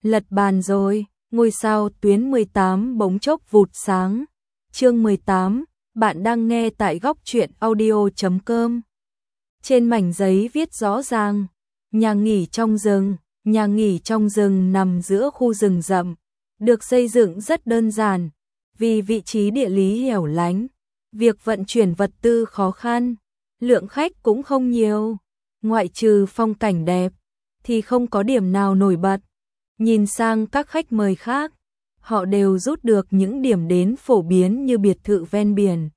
Lật bàn rồi, ngôi sao tuyến 18 bỗng chốc vụt sáng. Chương 18, bạn đang nghe tại góc truyện audio.com. Trên mảnh giấy viết rõ ràng, nhà nghỉ trong rừng. Nhà nghỉ trong rừng nằm giữa khu rừng rậm, được xây dựng rất đơn giản, vì vị trí địa lý hẻo lánh, việc vận chuyển vật tư khó khăn, lượng khách cũng không nhiều, ngoại trừ phong cảnh đẹp, thì không có điểm nào nổi bật. Nhìn sang các khách mời khác, họ đều rút được những điểm đến phổ biến như biệt thự ven biển.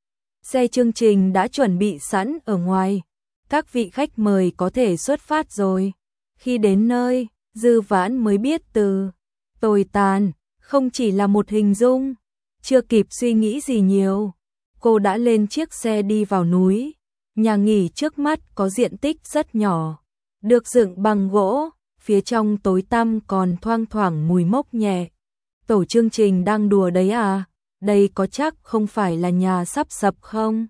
Xe chương trình đã chuẩn bị sẵn ở ngoài, các vị khách mời có thể xuất phát rồi. Khi đến nơi, Dư Vãn mới biết từ tồi tàn không chỉ là một hình dung. Chưa kịp suy nghĩ gì nhiều, cô đã lên chiếc xe đi vào núi. Nhà nghỉ trước mắt có diện tích rất nhỏ, được dựng bằng gỗ, phía trong tối tăm còn thoang thoảng mùi mốc nhẹ. Tổ chương trình đang đùa đấy à? Đây có chắc không phải là nhà sắp sập không?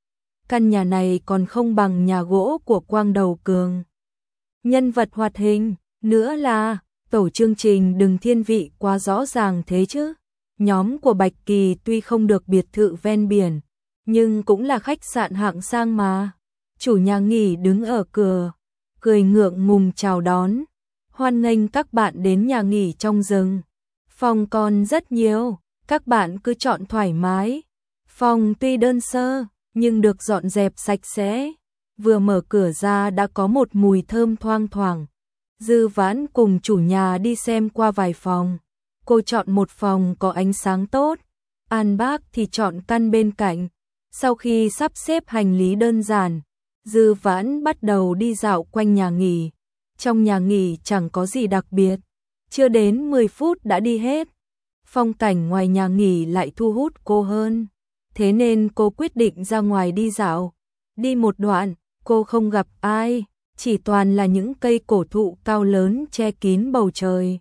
Căn nhà này còn không bằng nhà gỗ của Quang Đầu Cường. Nhân vật hoạt hình, nữa là, tổ chương trình đừng thiên vị quá rõ ràng thế chứ. Nhóm của Bạch Kỳ tuy không được biệt thự ven biển, nhưng cũng là khách sạn hạng sang mà. Chủ nhà nghỉ đứng ở cửa, cười ngượng ngùng chào đón. Hoan nghênh các bạn đến nhà nghỉ trong rừng. Phòng còn rất nhiều, các bạn cứ chọn thoải mái. Phòng tuy đơn sơ, nhưng được dọn dẹp sạch sẽ. Vừa mở cửa ra đã có một mùi thơm thoang thoảng. Dư Vãn cùng chủ nhà đi xem qua vài phòng. Cô chọn một phòng có ánh sáng tốt. An Bác thì chọn căn bên cạnh. Sau khi sắp xếp hành lý đơn giản, Dư Vãn bắt đầu đi dạo quanh nhà nghỉ. Trong nhà nghỉ chẳng có gì đặc biệt, chưa đến 10 phút đã đi hết. Phong cảnh ngoài nhà nghỉ lại thu hút cô hơn, thế nên cô quyết định ra ngoài đi dạo. Đi một đoạn, cô không gặp ai, chỉ toàn là những cây cổ thụ cao lớn che kín bầu trời.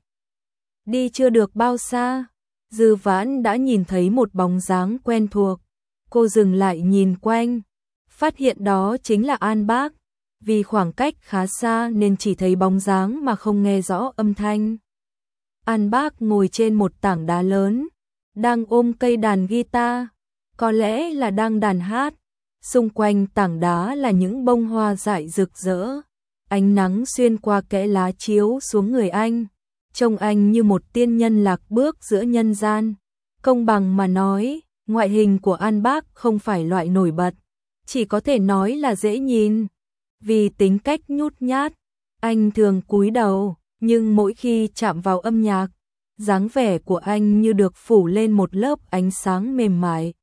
Đi chưa được bao xa, Dư Vãn đã nhìn thấy một bóng dáng quen thuộc. Cô dừng lại nhìn quanh, phát hiện đó chính là An Bác. Vì khoảng cách khá xa nên chỉ thấy bóng dáng mà không nghe rõ âm thanh. An Bác ngồi trên một tảng đá lớn, đang ôm cây đàn guitar, có lẽ là đang đàn hát. Xung quanh tảng đá là những bông hoa dại rực rỡ, ánh nắng xuyên qua kẽ lá chiếu xuống người anh, trông anh như một tiên nhân lạc bước giữa nhân gian. Công bằng mà nói, ngoại hình của An Bác không phải loại nổi bật, chỉ có thể nói là dễ nhìn. Vì tính cách nhút nhát, anh thường cúi đầu, nhưng mỗi khi chạm vào âm nhạc, dáng vẻ của anh như được phủ lên một lớp ánh sáng mềm mại,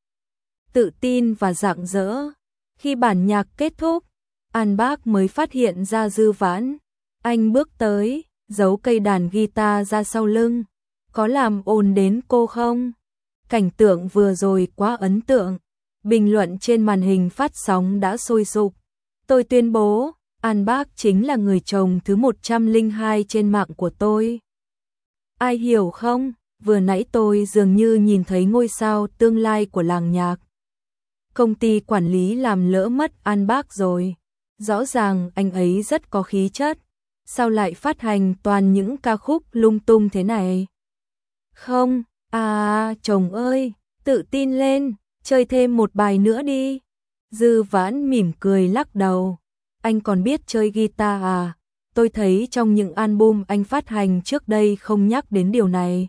tự tin và rạng rỡ. Khi bản nhạc kết thúc, An Bác mới phát hiện ra Dư Vãn. Anh bước tới, giấu cây đàn guitar ra sau lưng. Có làm ồn đến cô không? Cảnh tượng vừa rồi quá ấn tượng. Bình luận trên màn hình phát sóng đã sôi sục. Tôi tuyên bố, An Bác chính là người chồng thứ 102 trên mạng của tôi. Ai hiểu không? Vừa nãy tôi dường như nhìn thấy ngôi sao tương lai của làng nhạc. Công ty quản lý làm lỡ mất An Bác rồi. Rõ ràng anh ấy rất có khí chất. Sao lại phát hành toàn những ca khúc lung tung thế này? Không, chồng ơi, tự tin lên, chơi thêm một bài nữa đi. Dư Vãn mỉm cười lắc đầu. Anh còn biết chơi guitar à? Tôi thấy trong những album anh phát hành trước đây không nhắc đến điều này.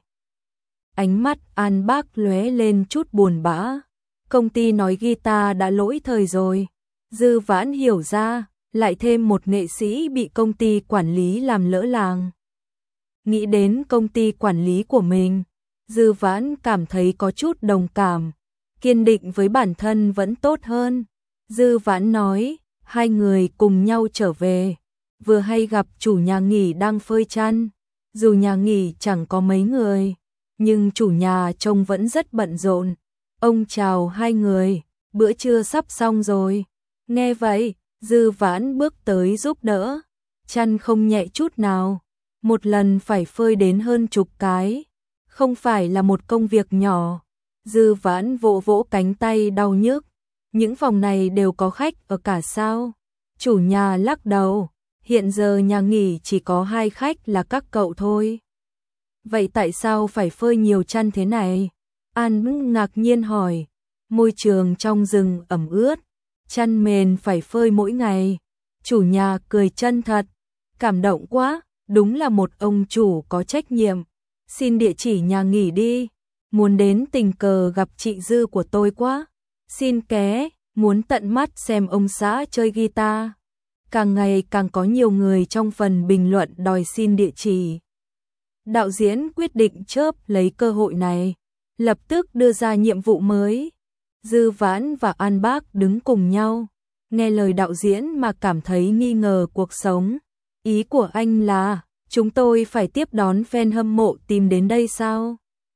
Ánh mắt An Bác lóe lên chút buồn bã. Công ty nói guitar đã lỗi thời rồi. Dư Vãn hiểu ra, lại thêm một nghệ sĩ bị công ty quản lý làm lỡ làng. Nghĩ đến công ty quản lý của mình, Dư Vãn cảm thấy có chút đồng cảm. Kiên định với bản thân vẫn tốt hơn. Dư Vãn nói, hai người cùng nhau trở về. Vừa hay gặp chủ nhà nghỉ đang phơi chăn. Dù nhà nghỉ chẳng có mấy người, nhưng chủ nhà trông vẫn rất bận rộn. Ông chào hai người, bữa trưa sắp xong rồi. Nghe vậy, Dư Vãn bước tới giúp đỡ. Chăn không nhẹ chút nào, một lần phải phơi đến hơn chục cái. Không phải là một công việc nhỏ. Dư Vãn vỗ vỗ cánh tay đau nhức. Những phòng này đều có khách ở cả sao? Chủ nhà lắc đầu. Hiện giờ nhà nghỉ chỉ có 2 khách là các cậu thôi. Vậy tại sao phải phơi nhiều chăn thế này? An ngạc nhiên hỏi. Môi trường trong rừng ẩm ướt, chăn mền phải phơi mỗi ngày. Chủ nhà cười chân thật. Cảm động quá, đúng là một ông chủ có trách nhiệm. Xin địa chỉ nhà nghỉ đi. Muốn đến tình cờ gặp chị Dư của tôi quá. Xin ké, muốn tận mắt xem ông xã chơi guitar. Càng ngày càng có nhiều người trong phần bình luận đòi xin địa chỉ. Đạo diễn quyết định chớp lấy cơ hội này, lập tức đưa ra nhiệm vụ mới. Dư Vãn và An Bác đứng cùng nhau, nghe lời đạo diễn mà cảm thấy nghi ngờ cuộc sống. Ý của anh là, chúng tôi phải tiếp đón fan hâm mộ tìm đến đây sao?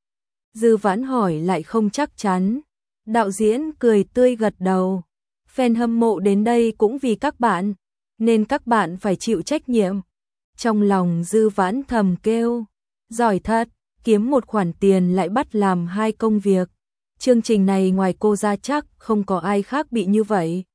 Dư Vãn hỏi lại không chắc chắn. Đạo diễn cười tươi gật đầu. Fan hâm mộ đến đây cũng vì các bạn, nên các bạn phải chịu trách nhiệm. Trong lòng Dư Vãn thầm kêu, giỏi thật, kiếm một khoản tiền lại bắt làm hai công việc. Chương trình này ngoài cô ra chắc không có ai khác bị như vậy.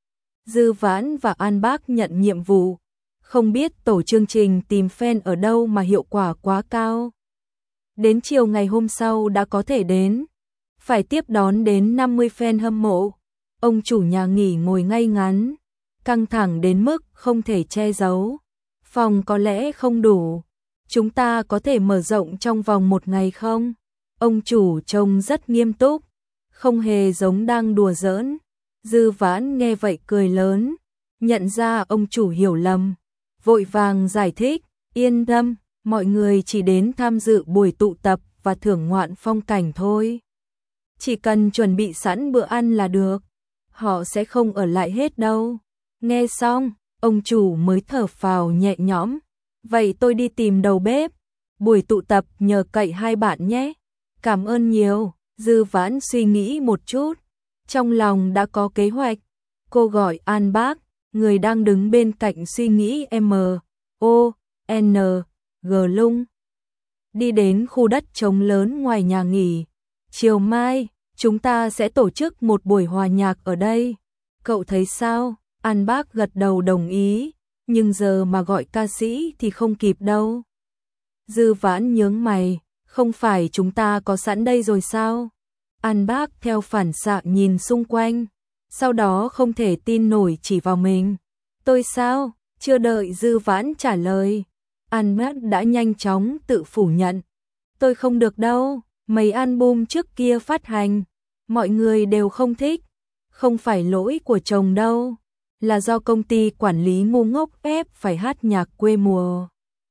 Dư Vãn và An Bác nhận nhiệm vụ, không biết tổ chương trình tìm fan ở đâu mà hiệu quả quá cao. Đến chiều ngày hôm sau đã có thể đến, phải tiếp đón đến 50 fan hâm mộ. Ông chủ nhà nghỉ ngồi ngay ngắn, căng thẳng đến mức không thể che giấu. Phòng có lẽ không đủ, chúng ta có thể mở rộng trong vòng 1 ngày không? Ông chủ trông rất nghiêm túc, không hề giống đang đùa giỡn. Dư Vãn nghe vậy cười lớn, nhận ra ông chủ hiểu lầm, vội vàng giải thích, yên tâm, mọi người chỉ đến tham dự buổi tụ tập và thưởng ngoạn phong cảnh thôi. Chỉ cần chuẩn bị sẵn bữa ăn là được, họ sẽ không ở lại hết đâu. Nghe xong, ông chủ mới thở phào nhẹ nhõm, vậy tôi đi tìm đầu bếp, buổi tụ tập nhờ cậy hai bạn nhé. Cảm ơn nhiều. Dư Vãn suy nghĩ một chút, trong lòng đã có kế hoạch. Cô gọi An Bác, người đang đứng bên cạnh suy nghĩ M.O.N.G lung. Đi đến khu đất trống lớn ngoài nhà nghỉ. Chiều mai, chúng ta sẽ tổ chức một buổi hòa nhạc ở đây. Cậu thấy sao? An Bác gật đầu đồng ý, nhưng giờ mà gọi ca sĩ thì không kịp đâu. Dư Vãn nhướng mày, không phải chúng ta có sẵn đây rồi sao? An Bác theo phản xạ nhìn xung quanh, sau đó không thể tin nổi chỉ vào mình. Tôi sao? Chưa đợi Dư Vãn trả lời, An Bác đã nhanh chóng tự phủ nhận. Tôi không được đâu, mấy album trước kia phát hành, mọi người đều không thích. Không phải lỗi của chồng đâu, là do công ty quản lý ngu ngốc ép phải hát nhạc quê mùa.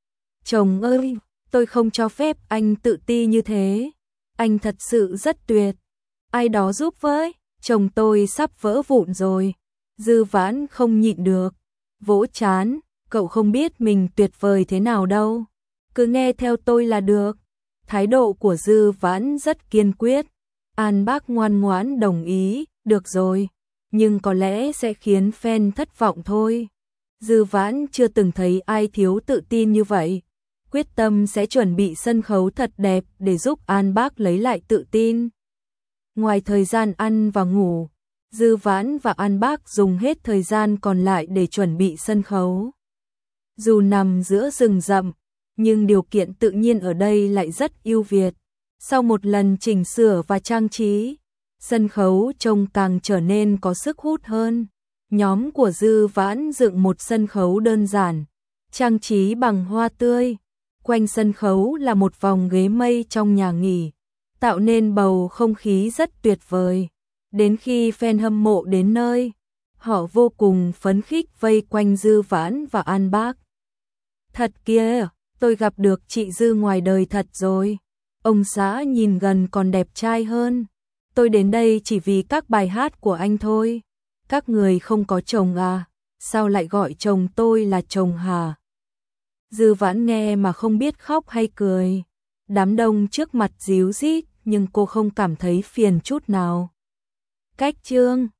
Chồng ơi, tôi không cho phép anh tự ti như thế. Anh thật sự rất tuyệt. Ai đó giúp với, chồng tôi sắp vỡ vụn rồi. Dư Vãn không nhịn được, vỗ trán, cậu không biết mình tuyệt vời thế nào đâu. Cứ nghe theo tôi là được. Thái độ của Dư Vãn rất kiên quyết. An Bác ngoan ngoãn đồng ý, được rồi, nhưng có lẽ sẽ khiến fan thất vọng thôi. Dư Vãn chưa từng thấy ai thiếu tự tin như vậy. Quyết tâm sẽ chuẩn bị sân khấu thật đẹp để giúp An Bác lấy lại tự tin. Ngoài thời gian ăn và ngủ, Dư Vãn và An Bác dùng hết thời gian còn lại để chuẩn bị sân khấu. Dù nằm giữa rừng rậm, nhưng điều kiện tự nhiên ở đây lại rất ưu việt. Sau một lần chỉnh sửa và trang trí, sân khấu trông càng trở nên có sức hút hơn. Nhóm của Dư Vãn dựng một sân khấu đơn giản, trang trí bằng hoa tươi. Quanh sân khấu là một vòng ghế mây trong nhà nghỉ, tạo nên bầu không khí rất tuyệt vời. Đến khi fan hâm mộ đến nơi, họ vô cùng phấn khích vây quanh Dư Vãn và An Bác. Thật kìa, tôi gặp được chị Dư ngoài đời thật rồi. Ông xã nhìn gần còn đẹp trai hơn. Tôi đến đây chỉ vì các bài hát của anh thôi. Các người không có chồng à? Sao lại gọi chồng tôi là chồng hả? Dư Vãn nghe mà không biết khóc hay cười. Đám đông trước mặt díu dít, nhưng cô không cảm thấy phiền chút nào. Cách chương